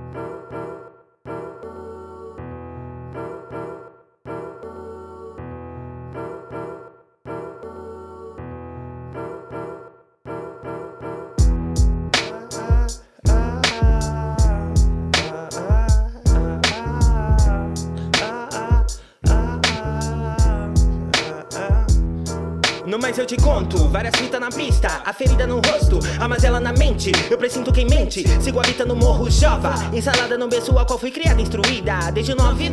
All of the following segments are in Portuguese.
No mais eu te conto, várias fitas na pista, a ferida no rosto, a mazela na mente. Eu presinto quem mente, sigo a vida no morro jova. Ensalada no berço ao qual fui criada, instruída. Desde o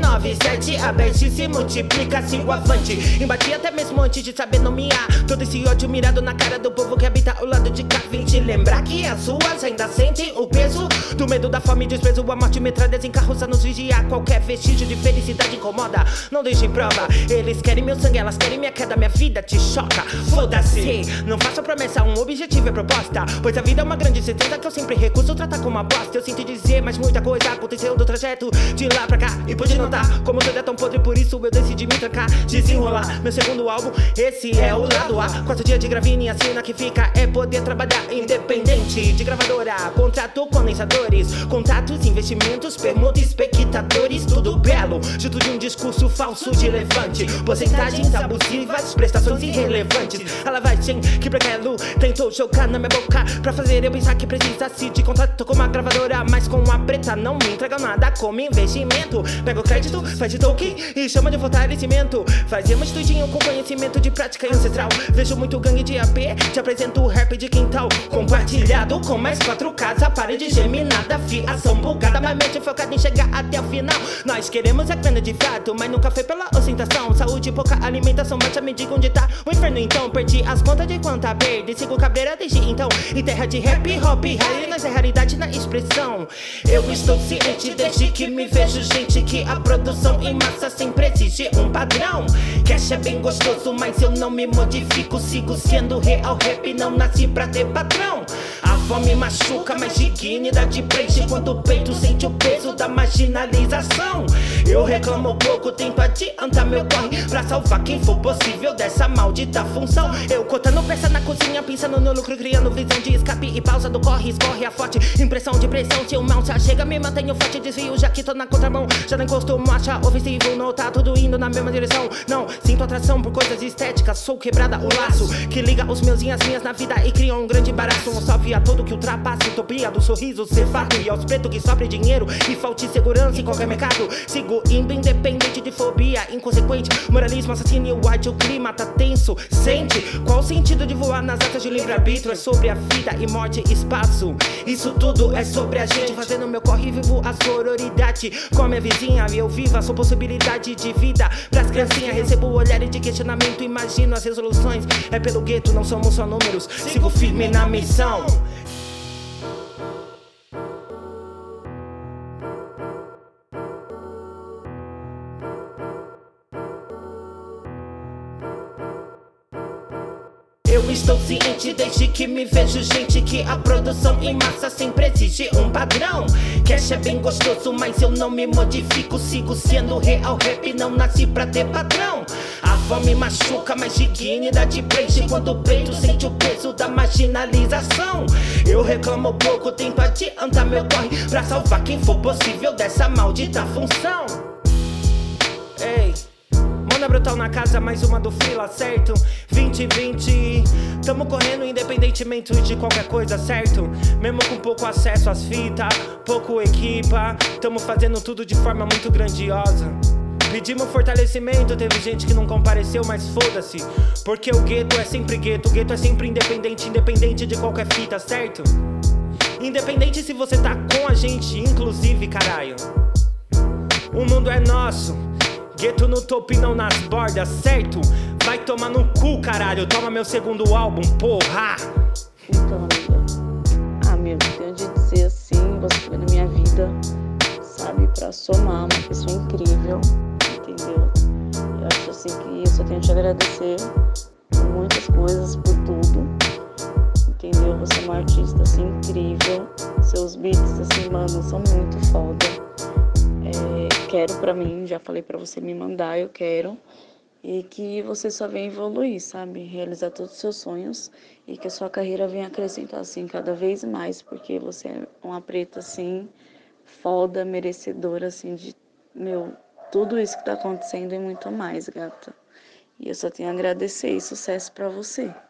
997, a best se multiplica, sigo avante. Embati até mesmo antes de saber nomear todo esse ódio mirado na cara do povo que habita ao lado de cá. Vim te lembrar que as suas ainda sentem o peso do medo, da fome e desprezo. A morte metralhas em carroça nos vigiar. Qualquer vestígio de felicidade incomoda, não deixe prova. Eles querem meu sangue, elas querem minha queda, minha vida te choca. Foda-se, não faço promessa, um objetivo é proposta. Pois a vida é uma grande certeza que eu sempre recuso tratar como uma bosta. Eu sinto dizer, mas muita coisa aconteceu do trajeto de lá pra cá. E pude notar como tudo é tão podre, por isso eu decidi me trancar, desenrolar meu segundo álbum, esse é o lado A. 4 dias de gravinha, a cena que fica é poder trabalhar independente de gravadora, contrato condensadores, contatos, investimentos, permuta, espectadores, tudo belo, junto de um discurso falso de levante, porcentagens abusivas, prestações irrelevantes. A lavagem que Brekelo tentou jogar na minha boca pra fazer eu pensar que precisa-se de contrato com uma gravadora, mas com a preta não me entregam nada como investimento. Pega o crédito, faz de token e chama de fortalecimento. Fazemos tudinho com conhecimento de prática ancestral. Vejo muito gangue de AP, te apresento o rap de quintal, compartilhado com mais 4 casas, parede geminada, fiação bugada, mas mente focada em chegar até o final. Nós queremos a grana de fato, mas nunca foi pela ostentação. Saúde, pouca alimentação, baixa me diga onde tá o inferno então. Perdi as contas de quanta perdi, sigo cabreira desde então. Em terra de rap, hop, rally, nós é raridade na expressão. Eu estou ciente desde que me vejo, gente, que a produção em massa sempre exige um padrão. Cash é bem gostoso, mas eu não me modifico, sigo sendo real rap, não nasci pra ter patrão. A fome machuca, mas dignidade preenche quando o peito sente o peso da marginalização. Eu reclamo pouco, tento adiantar meu corre pra salvar quem for possível dessa maldita função. Eu cortando peça na cozinha, pensando no lucro, criando visão de escape e pausa do corre, escorre a forte impressão de pressão. Se o mal se achega, me mantenho forte, desvio, já que tô na contramão. Já nem costumo achar ofensivo, não tá tudo indo na mesma direção. Não, sinto atração por coisas estéticas, sou quebrada o laço que liga os meus e as minhas na vida e cria um grande embaraço. Um salve a todo que ultrapassa utopia do sorriso ser fato, e aos pretos que sofrem dinheiro e falte segurança em qualquer mercado. Sigo indo independente de fobia inconsequente, moralismo assassino e o white, o clima tá tenso. Sente qual o sentido de voar nas atas de livre-arbítrio? É sobre a vida e morte, espaço. Isso tudo é sobre a gente, fazendo meu corre, vivo a sororidade com a minha vizinha. E eu vivo a sua possibilidade de vida pras criancinhas. Recebo olhares de questionamento, imagino as resoluções. É pelo gueto, não somos só números, sigo firme na missão. Eu estou ciente desde que me vejo, gente, que a produção em massa sempre exige um padrão. Cash é bem gostoso, mas eu não me modifico, sigo sendo real rap, não nasci pra ter padrão. A fome machuca, mas dignidade preenche quando o peito sente o peso da marginalização. Eu reclamo pouco, tento adiantar meu corre pra salvar quem for possível dessa maldita função. Ei, Mona Brutal na casa, mais uma do Fila, certo? 2020, tamo correndo independentemente de qualquer coisa, certo? Mesmo com pouco acesso às fitas, pouco equipa, tamo fazendo tudo de forma muito grandiosa. Pedimos fortalecimento, teve gente que não compareceu, mas foda-se, porque o gueto é sempre gueto, o gueto é sempre independente, independente de qualquer fita, certo? Independente se você tá com a gente, inclusive, caralho. O mundo é nosso, gueto no topo e não nas bordas, certo? Vai tomar no cu, caralho, toma meu segundo álbum, porra! Então, amiga, amigo, tenho de dizer assim, você foi na minha vida, sabe, pra somar, uma pessoa incrível, entendeu? Eu acho assim que eu só tenho de te agradecer por muitas coisas, por tudo, entendeu? Você é uma artista, assim, incrível, seus beats, assim, mano, são muito foda. Quero pra mim, já falei pra você me mandar, eu quero. E que você só venha evoluir, sabe? Realizar todos os seus sonhos e que a sua carreira venha acrescentar, assim, cada vez mais, porque você é uma preta, assim, foda, merecedora, assim, de, tudo isso que tá acontecendo e muito mais, gata. E eu só tenho a agradecer e sucesso pra você.